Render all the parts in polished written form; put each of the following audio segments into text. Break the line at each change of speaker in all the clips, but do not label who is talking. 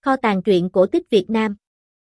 Kho tàng truyện cổ tích Việt Nam.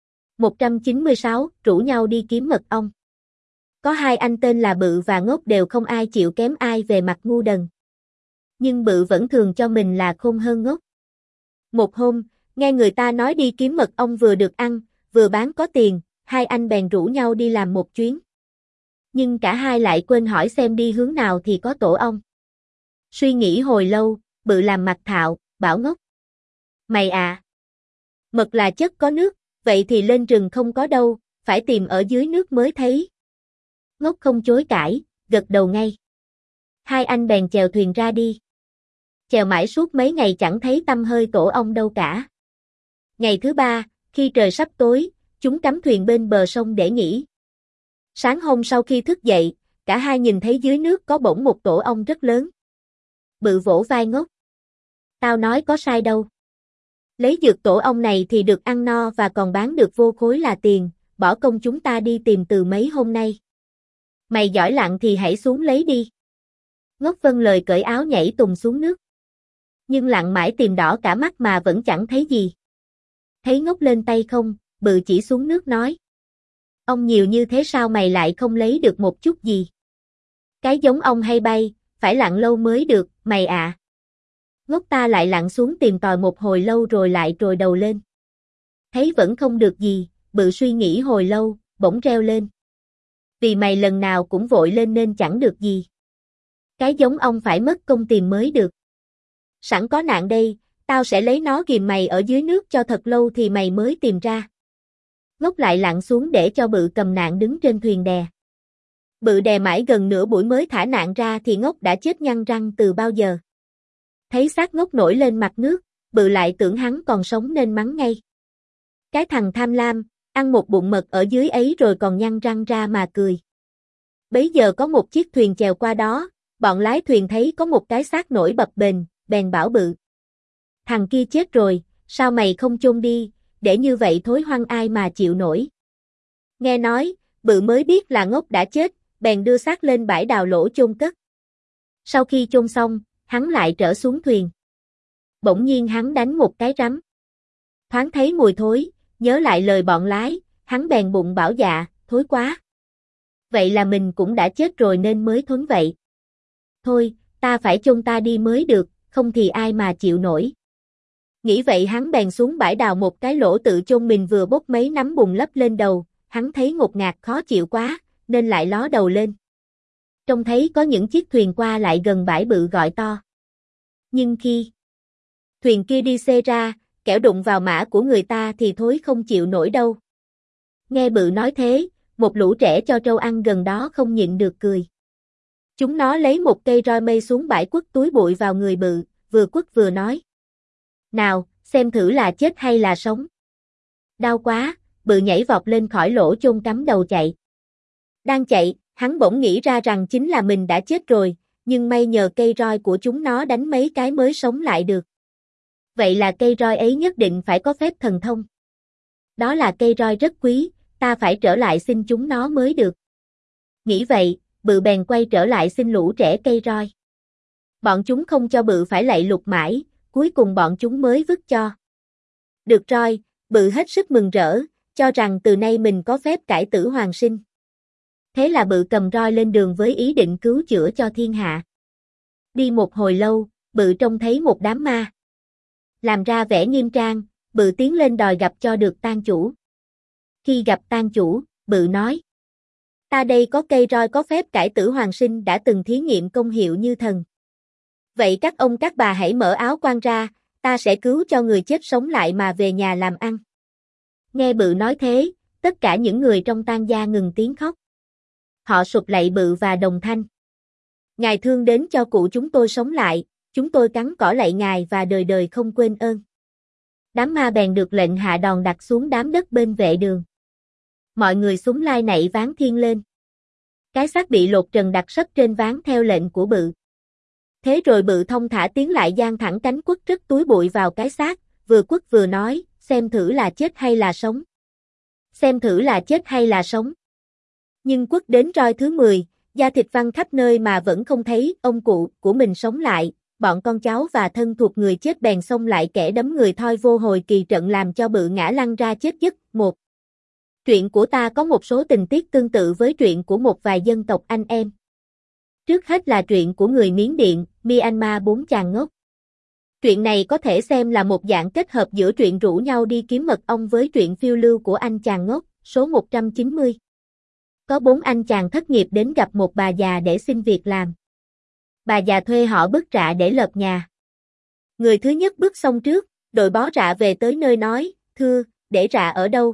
196, rủ nhau đi kiếm mật ong. Có hai anh tên là Bự và Ngốc, đều không ai chịu kém ai về mặt ngu đần. Nhưng Bự vẫn thường cho mình là khôn hơn Ngốc. Một hôm, nghe người ta nói đi kiếm mật ong vừa được ăn, vừa bán có tiền, hai anh bèn rủ nhau đi làm một chuyến. Nhưng cả hai lại quên hỏi xem đi hướng nào thì có tổ ong. Suy nghĩ hồi lâu, Bự làm mặt thạo, bảo Ngốc: "Mày à, mật là chất có nước, vậy thì lên rừng không có đâu, phải tìm ở dưới nước mới thấy." Ngốc không chối cãi, gật đầu ngay. Hai anh bèn chèo thuyền ra đi. Chèo mãi suốt mấy ngày chẳng thấy tăm hơi tổ ong đâu cả. Ngày thứ ba, khi trời sắp tối, chúng cắm thuyền bên bờ sông để nghỉ. Sáng hôm sau khi thức dậy, cả hai nhìn thấy dưới nước có bỗng một tổ ong rất lớn. Bự vỗ vai Ngốc: "Tao nói có sai đâu. Lấy dược tổ ong này thì được ăn no và còn bán được vô khối là tiền, bỏ công chúng ta đi tìm từ mấy hôm nay. Mày giỏi lặn thì hãy xuống lấy đi." Ngốc vâng lời cởi áo nhảy tùng xuống nước. Nhưng lặn mãi tìm đỏ cả mắt mà vẫn chẳng thấy gì. Thấy Ngốc lên tay không, Bự chỉ xuống nước nói: "Ong nhiều như thế sao mày lại không lấy được một chút gì? Cái giống ong hay bay, phải lặn lâu mới được, mày ạ." Ngốc ta lại lặn xuống tìm tòi một hồi lâu rồi lại trồi đầu lên. Thấy vẫn không được gì, Bự suy nghĩ hồi lâu, bỗng reo lên: "Vì mày lần nào cũng vội lên nên chẳng được gì. Cái giống ong phải mất công tìm mới được. Sẵn có nạn đây, tao sẽ lấy nó ghìm mày ở dưới nước cho thật lâu thì mày mới tìm ra." Ngốc lại lặn xuống để cho Bự cầm nạn đứng trên thuyền đè. Bự đè mãi gần nửa buổi mới thả nạn ra thì Ngốc đã chết nhăn răng từ bao giờ. Thấy xác Ngốc nổi lên mặt nước, Bự lại tưởng hắn còn sống nên mắng ngay: "Cái thằng tham lam, ăn một bụng mật ở dưới ấy rồi còn nhăn răng ra mà cười." Bấy giờ có một chiếc thuyền chèo qua đó, bọn lái thuyền thấy có một cái xác nổi bập bềnh, bèn bảo Bự: "Thằng kia chết rồi, sao mày không chôn đi, để như vậy thối hoang ai mà chịu nổi." Nghe nói, Bự mới biết là Ngốc đã chết, bèn đưa xác lên bãi đào lỗ chôn cất. Sau khi chôn xong, hắn lại trở xuống thuyền. Bỗng nhiên hắn đánh một cái rắm. Thoáng thấy mùi thối, nhớ lại lời bọn lái, hắn bèn bụng bảo dạ: "Thối quá. Vậy là mình cũng đã chết rồi nên mới thốn vậy. Thôi, ta phải chôn ta đi mới được, không thì ai mà chịu nổi." Nghĩ vậy hắn bèn xuống bãi đào một cái lỗ tự chôn mình, vừa bốc mấy nắm bùn lấp lên đầu, hắn thấy ngột ngạt khó chịu quá, nên lại ló đầu lên. Trông thấy có những chiếc thuyền qua lại gần bãi, Bự gọi to. Nhưng khi thuyền kia đi xê ra, kẻo đụng vào mã của người ta thì thối không chịu nổi đâu. Nghe Bự nói thế, một lũ trẻ cho trâu ăn gần đó không nhịn được cười. Chúng nó lấy một cây roi mây xuống bãi quất túi bụi vào người Bự, vừa quất vừa nói: "Nào, xem thử là chết hay là sống." Đau quá, Bự nhảy vọt lên khỏi lỗ chôn cắm đầu chạy. Đang chạy, hắn bỗng nghĩ ra rằng chính là mình đã chết rồi, nhưng may nhờ cây roi của chúng nó đánh mấy cái mới sống lại được. Vậy là cây roi ấy nhất định phải có phép thần thông. Đó là cây roi rất quý, ta phải trở lại xin chúng nó mới được. Nghĩ vậy, Bự bèn quay trở lại xin lũ trẻ cây roi. Bọn chúng không cho Bự phải lạy lục mãi, cuối cùng bọn chúng mới vứt cho. Được roi, Bự hết sức mừng rỡ, cho rằng từ nay mình có phép cải tử hoàn sinh. Thế là Bự cầm roi lên đường với ý định cứu chữa cho thiên hạ. Đi một hồi lâu, Bự trông thấy một đám ma. Làm ra vẻ nghiêm trang, Bự tiến lên đòi gặp cho được tang chủ. Khi gặp tang chủ, Bự nói: "Ta đây có cây roi có phép cải tử hoàn sinh đã từng thí nghiệm công hiệu như thần. Vậy các ông các bà hãy mở áo quan ra, ta sẽ cứu cho người chết sống lại mà về nhà làm ăn." Nghe Bự nói thế, tất cả những người trong tang gia ngừng tiếng khóc. Họ sụp lạy Bự và đồng thanh: "Ngài thương đến cho cụ chúng tôi sống lại, chúng tôi cắn cỏ lạy ngài và đời đời không quên ơn." Đám ma bèn được lệnh hạ đòn đặt xuống đám đất bên vệ đường. Mọi người súng lai nảy ván thiên lên. Cái xác bị lột trần đặt sấp trên ván theo lệnh của Bự. Thế rồi Bự thông thả tiến lại giang thẳng cánh quất rất túi bụi vào cái xác, vừa quất vừa nói: "Xem thử là chết hay là sống. Xem thử là chết hay là sống." Nhưng quất đến roi thứ 10, da thịt văng khắp nơi mà vẫn không thấy ông cụ của mình sống lại, bọn con cháu và thân thuộc người chết bèn xông lại kẻ đấm người thoi vô hồi kỳ trận làm cho Bự ngã lăn ra chết giấc. Một Truyện của ta có một số tình tiết tương tự với truyện của một vài dân tộc anh em. Trước hết là truyện của người Miến Điện, Myanmar bốn chàng ngốc. Truyện này có thể xem là một dạng kết hợp giữa truyện rủ nhau đi kiếm mật ong với truyện phiêu lưu của anh chàng ngốc, số 190. Có 4 anh chàng thất nghiệp đến gặp một bà già để xin việc làm. Bà già thuê họ bứt rạ để lợp nhà. Người thứ nhất bước xong trước, đội bó rạ về tới nơi nói, thưa, để rạ ở đâu?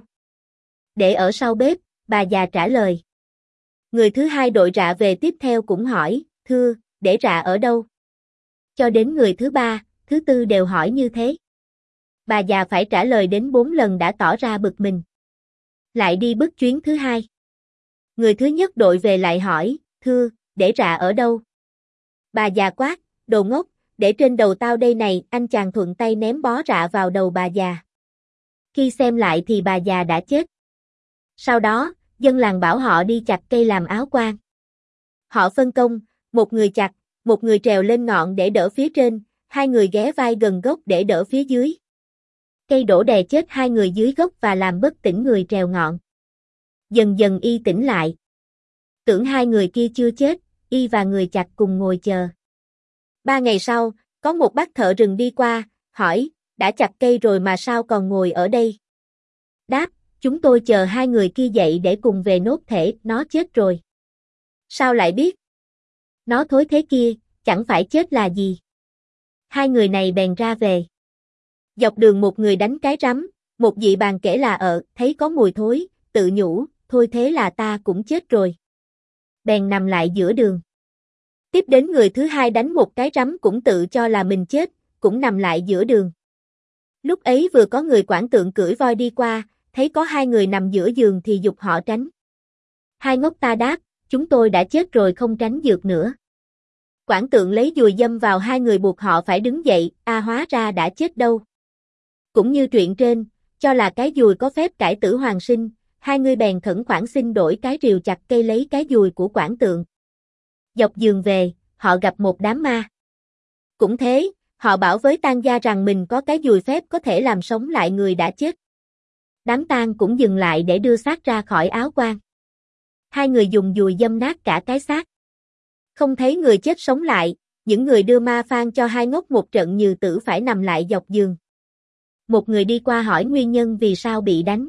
Để ở sau bếp, bà già trả lời. Người thứ hai đội rạ về tiếp theo cũng hỏi, thưa, để rạ ở đâu? Cho đến người thứ ba, thứ tư đều hỏi như thế. Bà già phải trả lời đến 4 lần đã tỏ ra bực mình. Lại đi bước chuyến thứ hai. Người thứ nhất đội về lại hỏi, thưa, để rạ ở đâu? Bà già quát, đồ ngốc, để trên đầu tao đây này, anh chàng thuận tay ném bó rạ vào đầu bà già. Khi xem lại thì bà già đã chết. Sau đó, dân làng bảo họ đi chặt cây làm áo quan. Họ phân công, một người chặt, một người trèo lên ngọn để đỡ phía trên, 2 người ghé vai gần gốc để đỡ phía dưới. Cây đổ đè chết 2 người dưới gốc và làm bất tỉnh người trèo ngọn. Dần dần y tỉnh lại. Tưởng 2 người kia chưa chết, y và người chặt cùng ngồi chờ. 3 ngày sau, có một bác thợ rừng đi qua, hỏi, đã chặt cây rồi mà sao còn ngồi ở đây? Đáp, chúng tôi chờ 2 người kia dậy để cùng về nốt thể, nó chết rồi. Sao lại biết? Nó thối thế kia, chẳng phải chết là gì. 2 người này bèn ra về. Dọc đường một người đánh cái rắm, một dị bàn kể là thấy có mùi thối, tự nhủ, thôi thế là ta cũng chết rồi. Bèn nằm lại giữa đường. Tiếp đến người thứ hai đánh một cái rắm cũng tự cho là mình chết, cũng nằm lại giữa đường. Lúc ấy vừa có người quản tượng cưỡi voi đi qua, thấy có 2 người nằm giữa giường thì giục họ tránh. 2 ngốc ta đáp, chúng tôi đã chết rồi không tránh được nữa. Quản tượng lấy dùi dâm vào 2 người buộc họ phải đứng dậy, hóa ra đã chết đâu. Cũng như truyện trên, cho là cái dùi có phép cải tử hoàn sinh, 2 người bèn khẩn khoản xin đổi cái rìu chặt cây lấy cái dùi của quản tượng. Dọc giường về, họ gặp một đám ma. Cũng thế, họ bảo với tang gia rằng mình có cái dùi phép có thể làm sống lại người đã chết. Đám tang cũng dừng lại để đưa xác ra khỏi áo quan. 2 người dùng dùi dâm nát cả cái xác. Không thấy người chết sống lại, những người đưa ma phan cho 2 ngốc một trận như tử phải nằm lại dọc giường. Một người đi qua hỏi nguyên nhân vì sao bị đánh.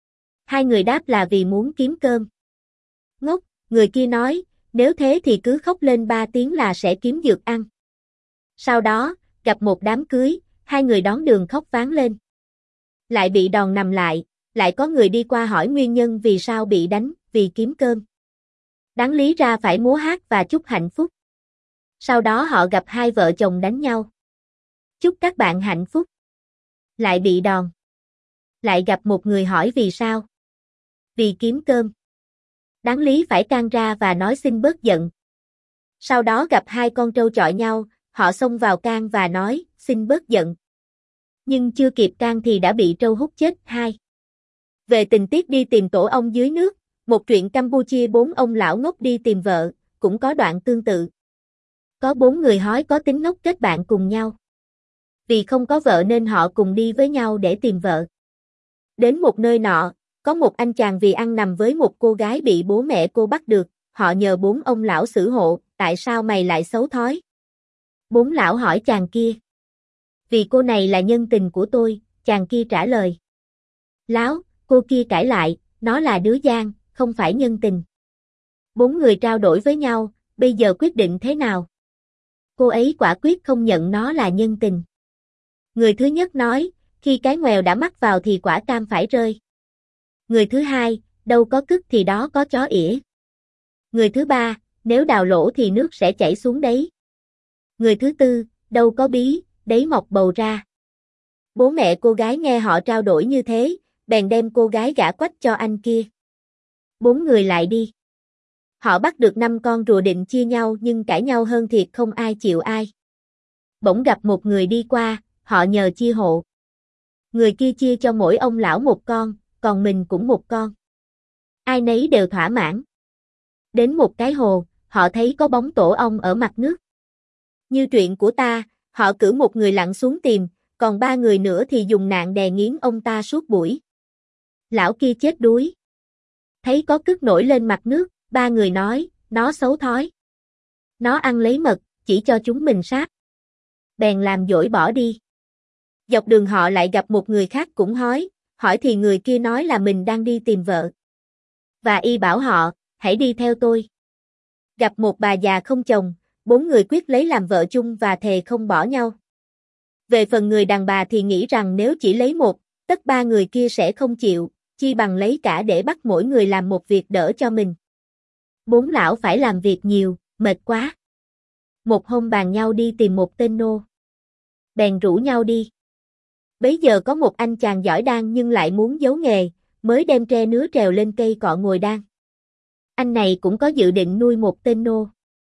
2 người đáp là vì muốn kiếm cơm. Ngốc, người kia nói, nếu thế thì cứ khóc lên 3 tiếng là sẽ kiếm dược ăn. Sau đó, gặp một đám cưới, 2 người đón đường khóc váng lên. Lại bị đòn nằm lại có người đi qua hỏi nguyên nhân vì sao bị đánh, vì kiếm cơm. Đáng lý ra phải múa hát và chúc hạnh phúc. Sau đó họ gặp 2 vợ chồng đánh nhau. Chúc các bạn hạnh phúc. Lại bị đòn. Lại gặp một người hỏi vì sao. Vì kiếm cơm. Đáng lý phải can ra và nói xin bớt giận. Sau đó gặp 2 con trâu chọi nhau, họ xông vào can và nói, xin bớt giận. Nhưng chưa kịp can thì đã bị trâu hút chết. 2. Về tình tiết đi tìm tổ ong dưới nước, một truyện Campuchia 4 ông lão ngốc đi tìm vợ, cũng có đoạn tương tự. Có 4 người hói có tính ngốc kết bạn cùng nhau. Vì không có vợ nên họ cùng đi với nhau để tìm vợ. Đến một nơi nọ, có một anh chàng vì ăn nằm với một cô gái bị bố mẹ cô bắt được, họ nhờ 4 ông lão xử hộ, tại sao mày lại xấu thói? 4 lão hỏi chàng kia. Vì cô này là nhân tình của tôi, chàng kia trả lời. Láo, cô kia cãi lại, nó là đứa gian, không phải nhân tình. 4 người trao đổi với nhau, bây giờ quyết định thế nào? Cô ấy quả quyết không nhận nó là nhân tình. Người thứ nhất nói, khi cái ngoèo đã mắc vào thì quả cam phải rơi. Người thứ hai, đâu có cứt thì đó có chó ỉa. Người thứ ba, nếu đào lỗ thì nước sẽ chảy xuống đấy. Người thứ tư, đâu có bí, đấy mọc bầu ra. Bố mẹ cô gái nghe họ trao đổi như thế, bèn đem cô gái gả quách cho anh kia. 4 người lại đi. Họ bắt được 5 con rùa định chia nhau nhưng cãi nhau hơn thiệt không ai chịu ai. Bỗng gặp một người đi qua, họ nhờ chia hộ. Người kia chia cho mỗi ông lão một con, còn mình cũng một con. Ai nấy đều thỏa mãn. Đến một cái hồ, họ thấy có bóng tổ ong ở mặt nước. Như truyện của ta, họ cử một người lặn xuống tìm, còn 3 người nữa thì dùng nạn đè nghiến ông ta suốt buổi. Lão kia chết đuối. Thấy có cứt nổi lên mặt nước, 3 người nói, nó xấu thói. Nó ăn lấy mật, chỉ cho chúng mình sát. Bèn làm dỗi bỏ đi. Dọc đường họ lại gặp một người khác cũng hỏi thì người kia nói là mình đang đi tìm vợ. Và y bảo họ, hãy đi theo tôi. Gặp một bà già không chồng, 4 người quyết lấy làm vợ chung và thề không bỏ nhau. Về phần người đàn bà thì nghĩ rằng nếu chỉ lấy một, tất 3 người kia sẽ không chịu, chi bằng lấy cả để bắt mỗi người làm một việc đỡ cho mình. 4 lão phải làm việc nhiều, mệt quá. Một hôm bàn nhau đi tìm một tên nô. Bèn rủ nhau đi. Bấy giờ có một anh chàng giỏi đan nhưng lại muốn giấu nghề, mới đem tre nứa trèo lên cây cọ ngồi đan. Anh này cũng có dự định nuôi một tên nô.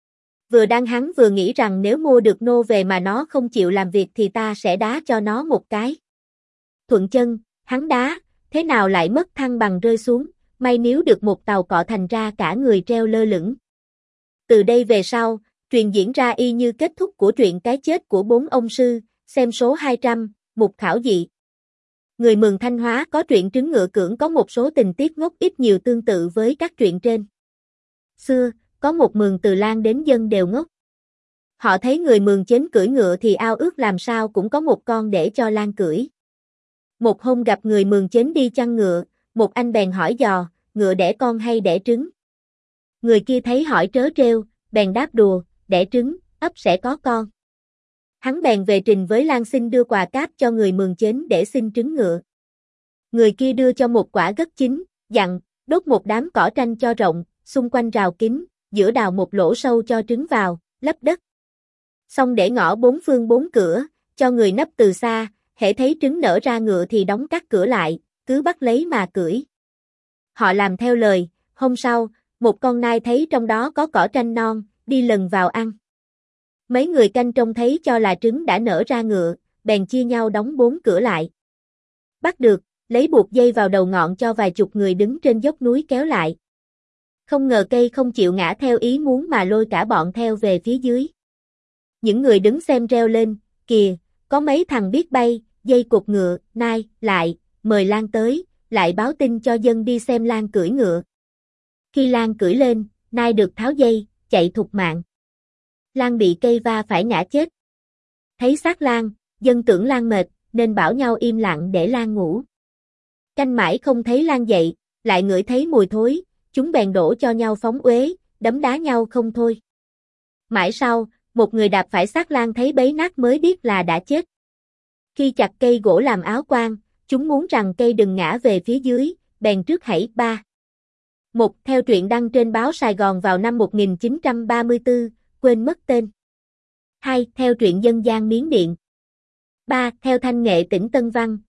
Vừa đan hắn vừa nghĩ rằng nếu mua được nô về mà nó không chịu làm việc thì ta sẽ đá cho nó một cái. Thuận chân, hắn đá, thế nào lại mất thăng bằng rơi xuống, may níu được một tàu cọ thành ra cả người treo lơ lửng. Từ đây về sau, truyền diễn ra y như kết thúc của truyện Cái chết của 4 ông sư, xem số 200, mục khảo dị. Người Mường Thanh Hóa có truyện Trứng Ngựa Cưỡng có một số tình tiết ngốc ít nhiều tương tự với các truyện trên. Xưa, có một Mường từ Lan đến dân đều ngốc. Họ thấy người Mường Chến cưỡi ngựa thì ao ước làm sao cũng có một con để cho Lan cưỡi. Một hôm gặp người Mường Chến đi chăn ngựa, một anh bèn hỏi dò, ngựa đẻ con hay đẻ trứng? Người kia thấy hỏi trớ trêu, bèn đáp đùa, đẻ trứng, ấp sẽ có con. Hắn bèn về trình với Lan xin đưa quà cáp cho người Mường Chến để xin trứng ngựa. Người kia đưa cho một quả gấc chín, dặn, đốt một đám cỏ tranh cho rộng, xung quanh rào kín, giữa đào một lỗ sâu cho trứng vào, lấp đất. Xong để ngõ 4 phương 4 cửa, cho người nấp từ xa, hễ thấy trứng nở ra ngựa thì đóng các cửa lại, cứ bắt lấy mà cưỡi. Họ làm theo lời, hôm sau, một con nai thấy trong đó có cỏ tranh non, đi lần vào ăn. Mấy người canh trông thấy cho là trứng đã nở ra ngựa, bèn chia nhau đóng 4 cửa lại. Bắt được, lấy buộc dây vào đầu ngọn cho vài chục người đứng trên dốc núi kéo lại. Không ngờ cây không chịu ngã theo ý muốn mà lôi cả bọn theo về phía dưới. Những người đứng xem reo lên, kìa, có mấy thằng biết bay, dây cột ngựa, nai, lại, mời Lan tới, lại báo tin cho dân đi xem Lan cưỡi ngựa. Khi Lan cưỡi lên, nai được tháo dây, chạy thục mạng. Lan bị cây va phải ngã chết. Thấy xác Lan, dân tưởng Lan mệt, nên bảo nhau im lặng để Lan ngủ. Canh mãi không thấy Lan dậy, lại ngửi thấy mùi thối, chúng bèn đổ cho nhau phóng uế, đấm đá nhau không thôi. Mãi sau, một người đạp phải xác Lan thấy bấy nát mới biết là đã chết. Khi chặt cây gỗ làm áo quan, chúng muốn rằng cây đừng ngã về phía dưới, bèn trước hãy ba. Một, theo truyện đăng trên báo Sài Gòn vào năm 1934, quên mất tên. 2. Theo truyện dân gian Miến Điện. 3. Theo thanh nghệ tỉnh Tân Văn,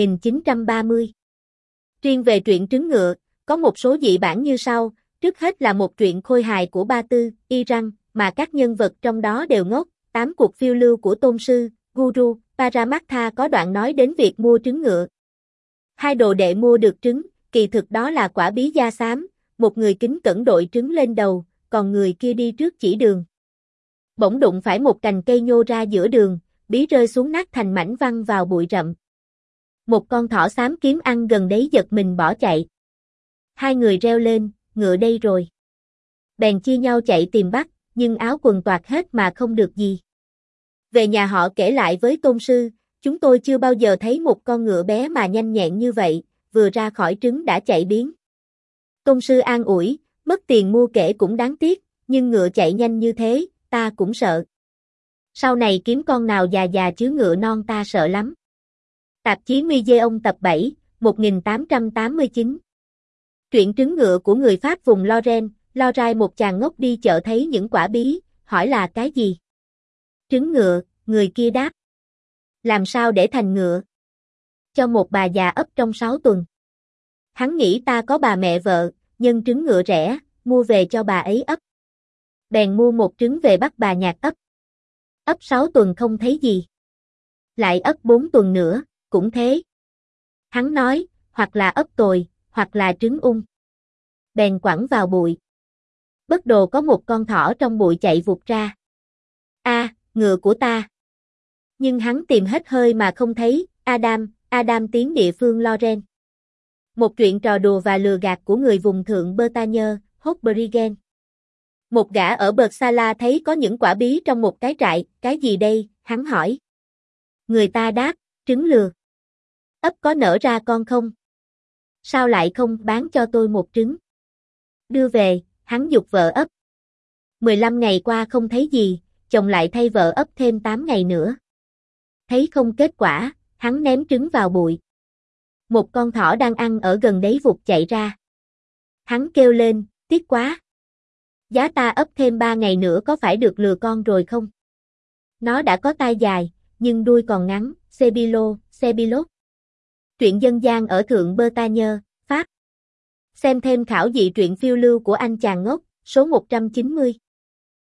1930. Riêng về truyện Trứng Ngựa, có một số dị bản như sau, trước hết là một truyện khôi hài của Ba Tư, Y Răng, mà các nhân vật trong đó đều ngốc, 8 cuộc phiêu lưu của Tôn Sư, Guru, Paramatha có đoạn nói đến việc mua trứng ngựa. Hai đồ đệ mua được trứng, kỳ thực đó là quả bí da xám, một người kính cẩn đội trứng lên đầu, còn người kia đi trước chỉ đường. Bỗng đụng phải một cành cây nhô ra giữa đường, bí rơi xuống nát thành mảnh văng vào bụi rậm. Một con thỏ xám kiếm ăn gần đấy giật mình bỏ chạy. Hai người reo lên, ngựa đây rồi. Bèn chia nhau chạy tìm bắt, nhưng áo quần toạc hết mà không được gì. Về nhà họ kể lại với Tôn Sư, chúng tôi chưa bao giờ thấy một con ngựa bé mà nhanh nhẹn như vậy, vừa ra khỏi trứng đã chạy biến. Tôn Sư an ủi, mất tiền mua kể cũng đáng tiếc, nhưng ngựa chạy nhanh như thế, ta cũng sợ. Sau này kiếm con nào già già chứ ngựa non ta sợ lắm. Tạp chí Museum tập 7, 1889. Truyện Trứng Ngựa của người Pháp vùng Lorraine, Lorraine một chàng ngốc đi chợ thấy những quả bí, hỏi là cái gì? Trứng ngựa, người kia đáp. Làm sao để thành ngựa? Cho một bà già ấp trong 6 tuần. Hắn nghĩ ta có bà mẹ vợ, nhân trứng ngựa rẻ, mua về cho bà ấy ấp. Bèn mua một trứng về bắt bà nhạc ấp. Ấp 6 tuần không thấy gì. Lại ấp 4 tuần nữa, cũng thế. Hắn nói, hoặc là ấp tồi, hoặc là trứng ung. Bèn quẳng vào bụi. Bất đồ có một con thỏ trong bụi chạy vụt ra. ngựa của ta. Nhưng hắn tìm hết hơi mà không thấy, Adam tiến địa phương Loren. Một chuyện trò đùa và lừa gạt của người vùng thượng Bretagne, Hotbrigen. Một gã ở Bersala thấy có những quả bí trong một cái trại, cái gì đây, hắn hỏi. Người ta đáp, trứng lừa. Ấp có nở ra con không? Sao lại không bán cho tôi một trứng? Đưa về, hắn giục vợ ấp. 15 ngày qua không thấy gì, chồng lại thay vợ ấp thêm 8 ngày nữa. Thấy không kết quả, hắn ném trứng vào bụi. Một con thỏ đang ăn ở gần đấy vụt chạy ra. Hắn kêu lên, tiếc quá. Giá ta ấp thêm 3 ngày nữa có phải được lừa con rồi không? Nó đã có tai dài, nhưng đuôi còn ngắn, Sebilot. Truyện dân gian ở Thượng Bretagne, Pháp. Xem thêm khảo dị truyện phiêu lưu của anh chàng ngốc, số 190.